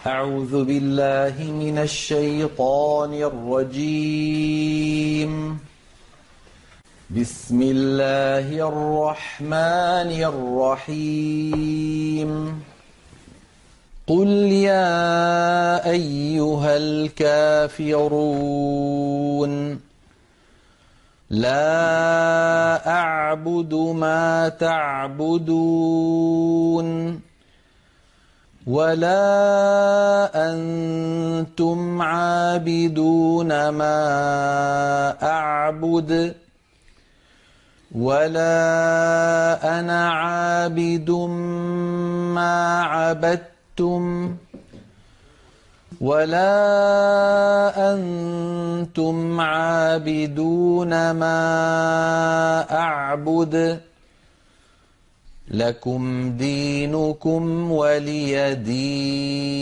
أعوذ بالله من الشيطان الرجيم. بسم الله الرحمن الرحيم. قل يا أيها الكافرون لا أعبد ما تعبدون ولا أنتم عابدون ما أعبد ولا أنا عابد ما عبدتم ولا أنتم عابدون ما أعبد لكم دينكم ولي دين.